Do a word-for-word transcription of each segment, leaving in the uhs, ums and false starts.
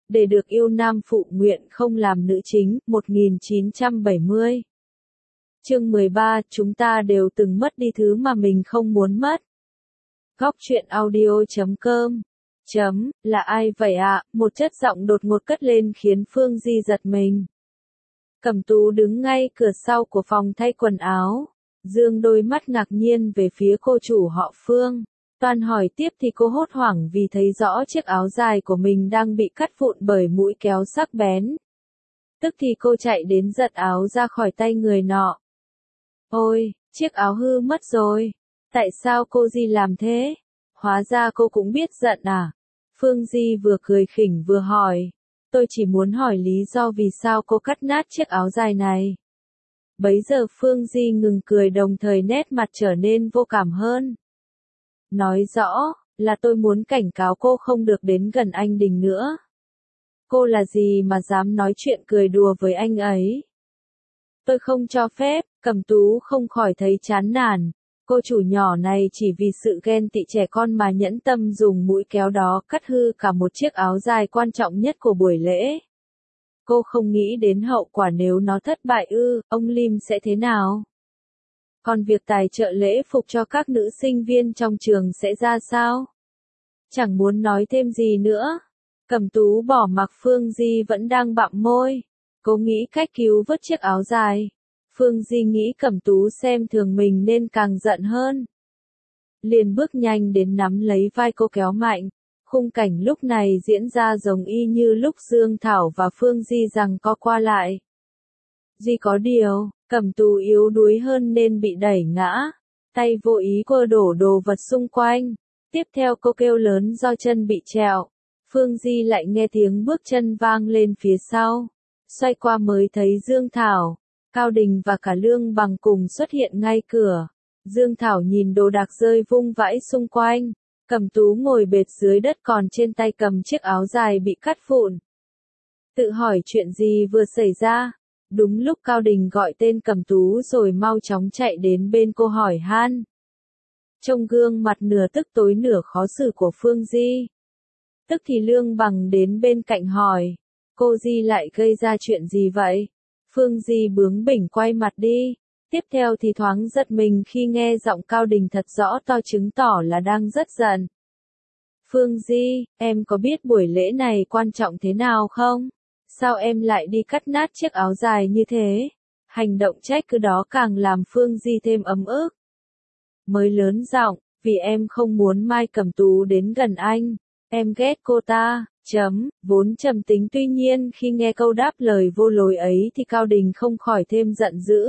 để được yêu nam phụ nguyện không làm nữ chính, một nghìn chín trăm bảy mươi. Chương mười ba, chúng ta đều từng mất đi thứ mà mình không muốn mất. Góc truyện audio chấm com. Chấm, là ai vậy ạ? À? Một chất giọng đột ngột cất lên khiến Phương Di giật mình. Cẩm Tú đứng ngay cửa sau của phòng thay quần áo, dương đôi mắt ngạc nhiên về phía cô chủ họ Phương. Toàn hỏi tiếp thì cô hốt hoảng vì thấy rõ chiếc áo dài của mình đang bị cắt vụn bởi mũi kéo sắc bén. Tức thì cô chạy đến giật áo ra khỏi tay người nọ. Ôi, chiếc áo hư mất rồi. Tại sao cô Di làm thế? Hóa ra cô cũng biết giận à? Phương Di vừa cười khỉnh vừa hỏi. Tôi chỉ muốn hỏi lý do vì sao cô cắt nát chiếc áo dài này. Bấy giờ Phương Di ngừng cười đồng thời nét mặt trở nên vô cảm hơn. Nói rõ, là tôi muốn cảnh cáo cô không được đến gần anh Đình nữa. Cô là gì mà dám nói chuyện cười đùa với anh ấy? Tôi không cho phép. Cẩm Tú không khỏi thấy chán nản. Cô chủ nhỏ này chỉ vì sự ghen tị trẻ con mà nhẫn tâm dùng mũi kéo đó cắt hư cả một chiếc áo dài quan trọng nhất của buổi lễ. Cô không nghĩ đến hậu quả nếu nó thất bại ư, ông Lim sẽ thế nào? Còn việc tài trợ lễ phục cho các nữ sinh viên trong trường sẽ ra sao? Chẳng muốn nói thêm gì nữa. Cẩm Tú bỏ mặc Phương Di vẫn đang bặm môi. Cô nghĩ cách cứu vớt chiếc áo dài. Phương Di nghĩ Cẩm Tú xem thường mình nên càng giận hơn. Liền bước nhanh đến nắm lấy vai cô kéo mạnh. Khung cảnh lúc này diễn ra giống y như lúc Dương Thảo và Phương Di giằng co qua lại. Duy có điều, Cẩm Tú yếu đuối hơn nên bị đẩy ngã. Tay vô ý cô đổ đồ vật xung quanh. Tiếp theo cô kêu lớn do chân bị trẹo. Phương Di lại nghe tiếng bước chân vang lên phía sau. Xoay qua mới thấy Dương Thảo, Cao Đình và cả Lương Bằng cùng xuất hiện ngay cửa. Dương Thảo nhìn đồ đạc rơi vung vãi xung quanh. Cẩm Tú ngồi bệt dưới đất còn trên tay cầm chiếc áo dài bị cắt vụn. Tự hỏi chuyện gì vừa xảy ra. Đúng lúc Cao Đình gọi tên Cẩm Tú rồi mau chóng chạy đến bên cô hỏi han. Trông gương mặt nửa tức tối nửa khó xử của Phương Di. Tức thì Lương Bằng đến bên cạnh hỏi. Cô Di lại gây ra chuyện gì vậy? Phương Di bướng bỉnh quay mặt đi. Tiếp theo thì thoáng giật mình khi nghe giọng Cao Đình thật rõ to chứng tỏ là đang rất giận. Phương Di, em có biết buổi lễ này quan trọng thế nào không? Sao em lại đi cắt nát chiếc áo dài như thế? Hành động trách cứ đó càng làm Phương Di thêm ấm ức. Mới lớn giọng, vì em không muốn Mai Cẩm Tú đến gần anh. Em ghét cô ta, chấm, vốn trầm tính tuy nhiên khi nghe câu đáp lời vô lối ấy thì Cao Đình không khỏi thêm giận dữ.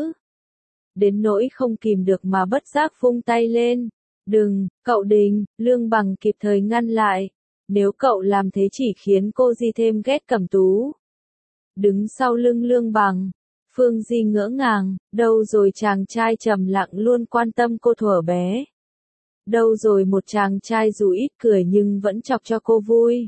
Đến nỗi không kìm được mà bất giác vung tay lên. Đừng, cậu Đình, Lương Bằng kịp thời ngăn lại. Nếu cậu làm thế chỉ khiến cô Di thêm ghét Cẩm Tú. Đứng sau lưng Lương Bằng, Phương Di ngỡ ngàng, đâu rồi chàng trai trầm lặng luôn quan tâm cô thuở bé. Đâu rồi một chàng trai dù ít cười nhưng vẫn chọc cho cô vui.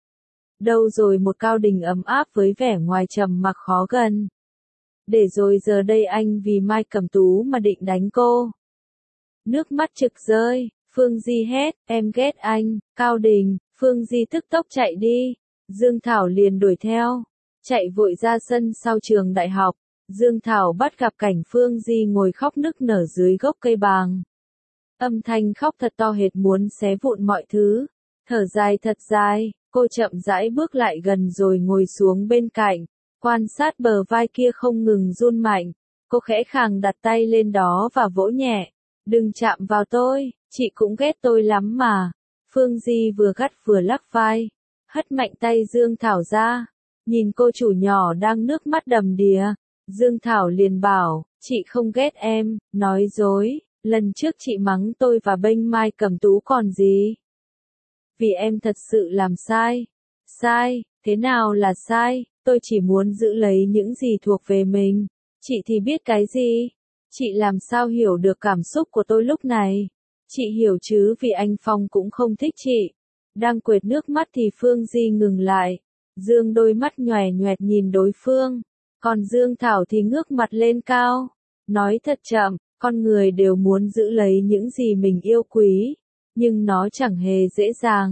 Đâu rồi một Cao Đình ấm áp với vẻ ngoài trầm mặc khó gần. Để rồi giờ đây anh vì Mai Cẩm Tú mà định đánh cô. Nước mắt trực rơi, Phương Di hét, em ghét anh, Cao Đình. Phương Di tức tốc chạy đi. Dương Thảo liền đuổi theo. Chạy vội ra sân sau trường đại học. Dương Thảo bắt gặp cảnh Phương Di ngồi khóc nức nở dưới gốc cây bàng. Âm thanh khóc thật to hệt muốn xé vụn mọi thứ. Thở dài thật dài, cô chậm rãi bước lại gần rồi ngồi xuống bên cạnh. Quan sát bờ vai kia không ngừng run mạnh. Cô khẽ khàng đặt tay lên đó và vỗ nhẹ. Đừng chạm vào tôi, chị cũng ghét tôi lắm mà. Phương Di vừa gắt vừa lắc vai. Hất mạnh tay Dương Thảo ra. Nhìn cô chủ nhỏ đang nước mắt đầm đìa. Dương Thảo liền bảo, chị không ghét em, nói dối. Lần trước chị mắng tôi và bênh Mai Cẩm Tú còn gì? Vì em thật sự làm sai. Sai, thế nào là sai? Tôi chỉ muốn giữ lấy những gì thuộc về mình. Chị thì biết cái gì? Chị làm sao hiểu được cảm xúc của tôi lúc này? Chị hiểu chứ vì anh Phong cũng không thích chị. Đang quệt nước mắt thì Phương Di ngừng lại. Dương đôi mắt nhòe nhoẹt nhìn đối phương. Còn Dương Thảo thì ngước mặt lên cao. Nói thật chậm, con người đều muốn giữ lấy những gì mình yêu quý. Nhưng nó chẳng hề dễ dàng.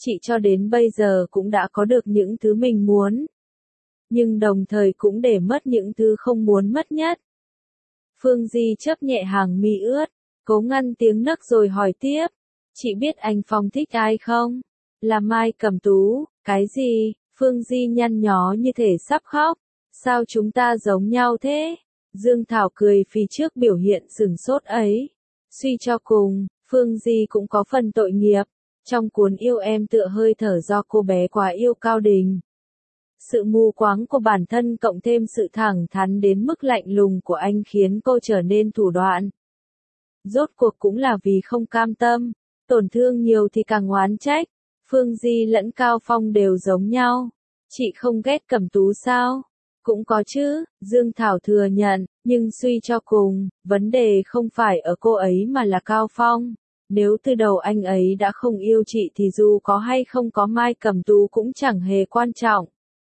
Chị cho đến bây giờ cũng đã có được những thứ mình muốn. Nhưng đồng thời cũng để mất những thứ không muốn mất nhất. Phương Di chớp nhẹ hàng mi ướt, cố ngăn tiếng nấc rồi hỏi tiếp. Chị biết anh Phong thích ai không? Là Mai Cẩm Tú. Cái gì? Phương Di nhăn nhó như thể sắp khóc. Sao chúng ta giống nhau thế? Dương Thảo cười phì trước biểu hiện sửng sốt ấy. Suy cho cùng, Phương Di cũng có phần tội nghiệp. Trong cuốn Yêu Em tựa hơi thở do cô bé quá yêu Cao Đình. Sự mù quáng của bản thân cộng thêm sự thẳng thắn đến mức lạnh lùng của anh khiến cô trở nên thủ đoạn. Rốt cuộc cũng là vì không cam tâm, tổn thương nhiều thì càng oán trách. Phương Di lẫn Cao Phong đều giống nhau. Chị không ghét Cẩm Tú sao? Cũng có chứ, Dương Thảo thừa nhận, nhưng suy cho cùng, vấn đề không phải ở cô ấy mà là Cao Phong. Nếu từ đầu anh ấy đã không yêu chị thì dù có hay không có Mai Cẩm Tú cũng chẳng hề quan trọng.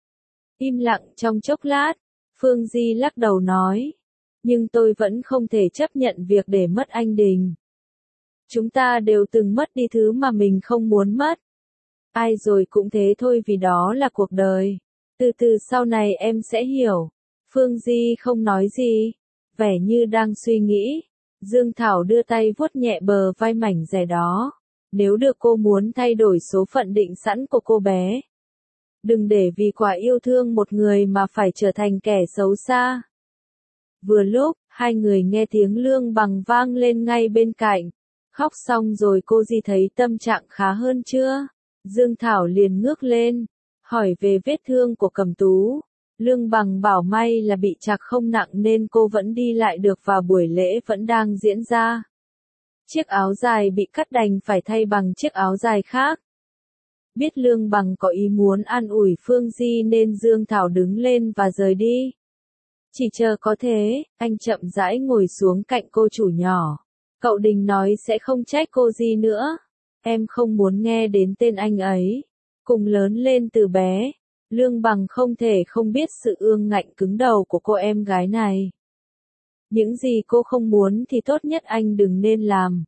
Im lặng trong chốc lát, Phương Di lắc đầu nói. Nhưng tôi vẫn không thể chấp nhận việc để mất anh Đình. Chúng ta đều từng mất đi thứ mà mình không muốn mất. Ai rồi cũng thế thôi vì đó là cuộc đời. Từ từ sau này em sẽ hiểu. Phương Di không nói gì, vẻ như đang suy nghĩ. Dương Thảo đưa tay vuốt nhẹ bờ vai mảnh dẻ đó. Nếu được cô muốn thay đổi số phận định sẵn của cô bé. Đừng để vì quá yêu thương một người mà phải trở thành kẻ xấu xa. Vừa lúc, hai người nghe tiếng Lương Bằng vang lên ngay bên cạnh. Khóc xong rồi cô Di thấy tâm trạng khá hơn chưa? Dương Thảo liền ngước lên, hỏi về vết thương của Cẩm Tú. Lương Bằng bảo may là bị trạc không nặng nên cô vẫn đi lại được và buổi lễ vẫn đang diễn ra. Chiếc áo dài bị cắt đành phải thay bằng chiếc áo dài khác. Biết Lương Bằng có ý muốn an ủi Phương Di nên Dương Thảo đứng lên và rời đi. Chỉ chờ có thế, anh chậm rãi ngồi xuống cạnh cô chủ nhỏ. Cậu Đình nói sẽ không trách cô Di nữa. Em không muốn nghe đến tên anh ấy. Cùng lớn lên từ bé, Lương Bằng không thể không biết sự ương ngạnh cứng đầu của cô em gái này. Những gì cô không muốn thì tốt nhất anh đừng nên làm.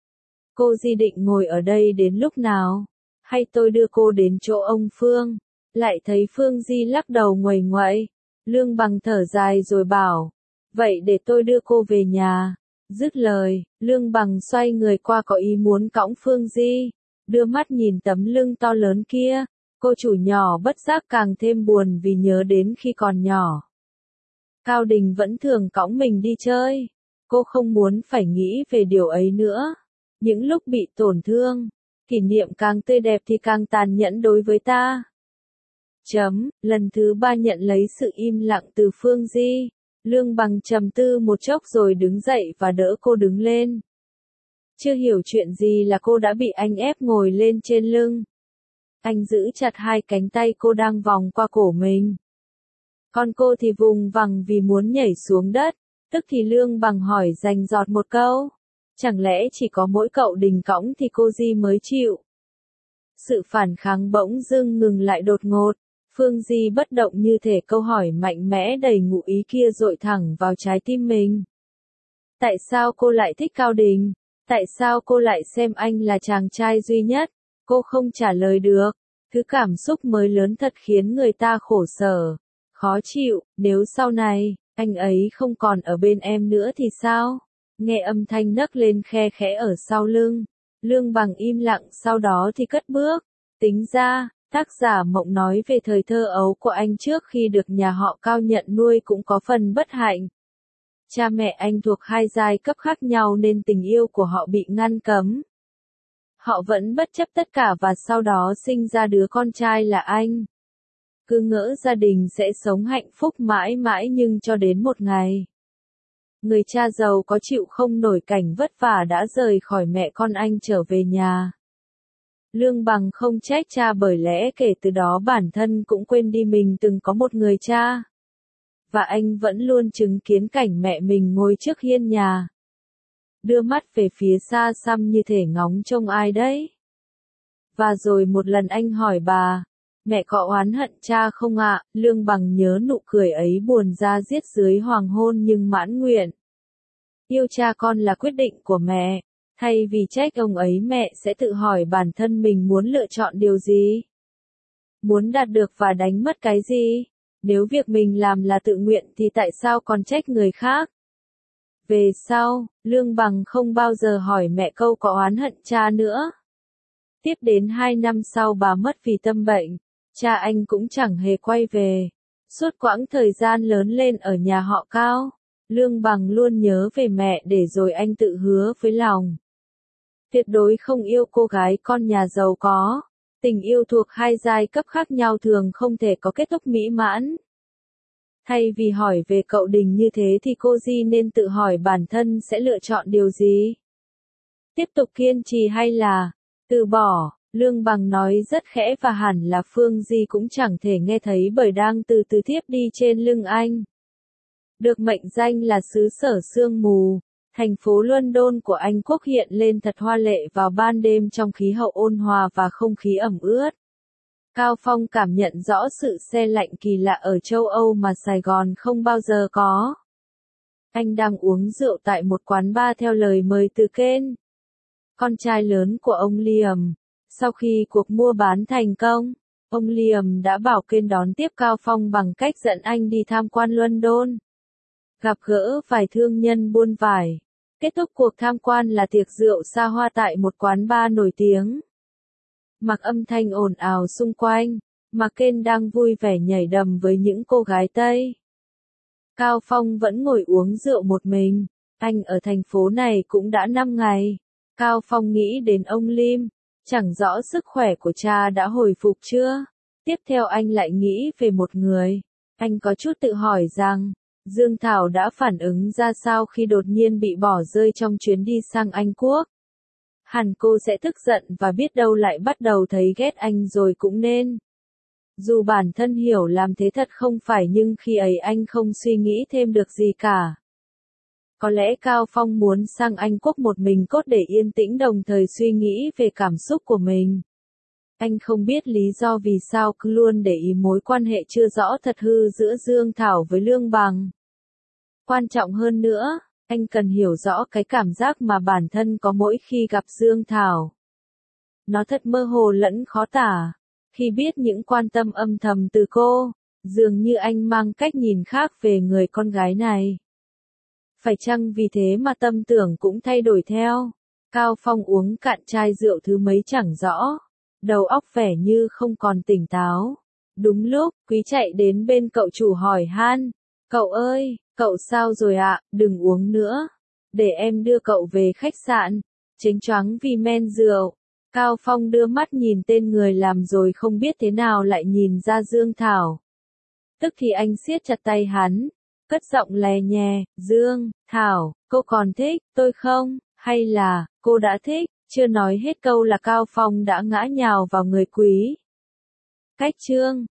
Cô Di định ngồi ở đây đến lúc nào? Hay tôi đưa cô đến chỗ ông Phương? Lại thấy Phương Di lắc đầu nguầy nguậy. Lương Bằng thở dài rồi bảo. Vậy để tôi đưa cô về nhà. Dứt lời, Lương Bằng xoay người qua có ý muốn cõng Phương Di. Đưa mắt nhìn tấm lưng to lớn kia. Cô chủ nhỏ bất giác càng thêm buồn vì nhớ đến khi còn nhỏ. Cao Đình vẫn thường cõng mình đi chơi. Cô không muốn phải nghĩ về điều ấy nữa. Những lúc bị tổn thương, kỷ niệm càng tươi đẹp thì càng tàn nhẫn đối với ta. Chấm, lần thứ ba nhận lấy sự im lặng từ Phương Di. Lương Bằng trầm tư một chốc rồi đứng dậy và đỡ cô đứng lên. Chưa hiểu chuyện gì là cô đã bị anh ép ngồi lên trên lưng. Anh giữ chặt hai cánh tay cô đang vòng qua cổ mình. Còn cô thì vùng vằng vì muốn nhảy xuống đất. Tức thì Lương Bằng hỏi rành rọt một câu. Chẳng lẽ chỉ có mỗi cậu Đình cõng thì cô Di mới chịu? Sự phản kháng bỗng dưng ngừng lại đột ngột. Phương Di bất động như thể câu hỏi mạnh mẽ đầy ngụ ý kia dội thẳng vào trái tim mình. Tại sao cô lại thích Cao Đình? Tại sao cô lại xem anh là chàng trai duy nhất? Cô không trả lời được. Thứ cảm xúc mới lớn thật khiến người ta khổ sở, khó chịu. Nếu sau này, anh ấy không còn ở bên em nữa thì sao? Nghe âm thanh nấc lên khe khẽ ở sau lưng. Lương Bằng im lặng sau đó thì cất bước. Tính ra, tác giả Mộng nói về thời thơ ấu của anh trước khi được nhà họ Cao nhận nuôi cũng có phần bất hạnh. Cha mẹ anh thuộc hai giai cấp khác nhau nên tình yêu của họ bị ngăn cấm. Họ vẫn bất chấp tất cả và sau đó sinh ra đứa con trai là anh. Cứ ngỡ gia đình sẽ sống hạnh phúc mãi mãi nhưng cho đến một ngày. Người cha giàu có chịu không nổi cảnh vất vả đã rời khỏi mẹ con anh trở về nhà. Lương Bằng không trách cha bởi lẽ kể từ đó bản thân cũng quên đi mình từng có một người cha. Và anh vẫn luôn chứng kiến cảnh mẹ mình ngồi trước hiên nhà. Đưa mắt về phía xa xăm như thể ngóng trông ai đấy. Và rồi một lần anh hỏi bà, mẹ có oán hận cha không ạ? Lương Bằng nhớ nụ cười ấy buồn ra diết dưới hoàng hôn nhưng mãn nguyện. Yêu cha con là quyết định của mẹ. Thay vì trách ông ấy mẹ sẽ tự hỏi bản thân mình muốn lựa chọn điều gì. Muốn đạt được và đánh mất cái gì? Nếu việc mình làm là tự nguyện thì tại sao còn trách người khác? Về sau, Lương Bằng không bao giờ hỏi mẹ câu có oán hận cha nữa. Tiếp đến hai năm sau bà mất vì tâm bệnh, cha anh cũng chẳng hề quay về. Suốt quãng thời gian lớn lên ở nhà họ Cao, Lương Bằng luôn nhớ về mẹ để rồi anh tự hứa với lòng. Tuyệt đối không yêu cô gái con nhà giàu có. Tình yêu thuộc hai giai cấp khác nhau thường không thể có kết thúc mỹ mãn. Thay vì hỏi về cậu Đình như thế thì cô Di nên tự hỏi bản thân sẽ lựa chọn điều gì? Tiếp tục kiên trì hay là từ bỏ? Lương Bằng nói rất khẽ và hẳn là Phương Di cũng chẳng thể nghe thấy bởi đang từ từ thiếp đi trên lưng anh. Được mệnh danh là xứ sở sương mù, thành phố London của Anh Quốc hiện lên thật hoa lệ vào ban đêm trong khí hậu ôn hòa và không khí ẩm ướt. Cao Phong cảm nhận rõ sự se lạnh kỳ lạ ở châu Âu mà Sài Gòn không bao giờ có. Anh đang uống rượu tại một quán bar theo lời mời từ Ken, con trai lớn của ông Liam. Sau khi cuộc mua bán thành công, ông Liam đã bảo Ken đón tiếp Cao Phong bằng cách dẫn anh đi tham quan London, gặp gỡ vài thương nhân buôn vải. Kết thúc cuộc tham quan là tiệc rượu xa hoa tại một quán bar nổi tiếng. Mặc âm thanh ồn ào xung quanh, mà Ken đang vui vẻ nhảy đầm với những cô gái Tây. Cao Phong vẫn ngồi uống rượu một mình. Anh ở thành phố này cũng đã năm ngày. Cao Phong nghĩ đến ông Lim, chẳng rõ sức khỏe của cha đã hồi phục chưa. Tiếp theo anh lại nghĩ về một người. Anh có chút tự hỏi rằng, Dương Thảo đã phản ứng ra sao khi đột nhiên bị bỏ rơi trong chuyến đi sang Anh Quốc. Hẳn cô sẽ tức giận và biết đâu lại bắt đầu thấy ghét anh rồi cũng nên. Dù bản thân hiểu làm thế thật không phải nhưng khi ấy anh không suy nghĩ thêm được gì cả. Có lẽ Cao Phong muốn sang Anh Quốc một mình cốt để yên tĩnh đồng thời suy nghĩ về cảm xúc của mình. Anh không biết lý do vì sao cứ luôn để ý mối quan hệ chưa rõ thật hư giữa Dương Thảo với Lương Bằng. Quan trọng hơn nữa, anh cần hiểu rõ cái cảm giác mà bản thân có mỗi khi gặp Dương Thảo. Nó thật mơ hồ lẫn khó tả. Khi biết những quan tâm âm thầm từ cô, dường như anh mang cách nhìn khác về người con gái này. Phải chăng vì thế mà tâm tưởng cũng thay đổi theo? Cao Phong uống cạn chai rượu thứ mấy chẳng rõ. Đầu óc vẻ như không còn tỉnh táo. Đúng lúc, Quý chạy đến bên cậu chủ hỏi han. Cậu ơi, cậu sao rồi ạ, đừng uống nữa. Để em đưa cậu về khách sạn. Chếnh choáng vì men rượu. Cao Phong đưa mắt nhìn tên người làm rồi không biết thế nào lại nhìn ra Dương Thảo. Tức thì anh siết chặt tay hắn, cất giọng lè nhè, Dương, Thảo, cô còn thích tôi không, hay là, cô đã thích, chưa nói hết câu là Cao Phong đã ngã nhào vào người Quý. Cách chương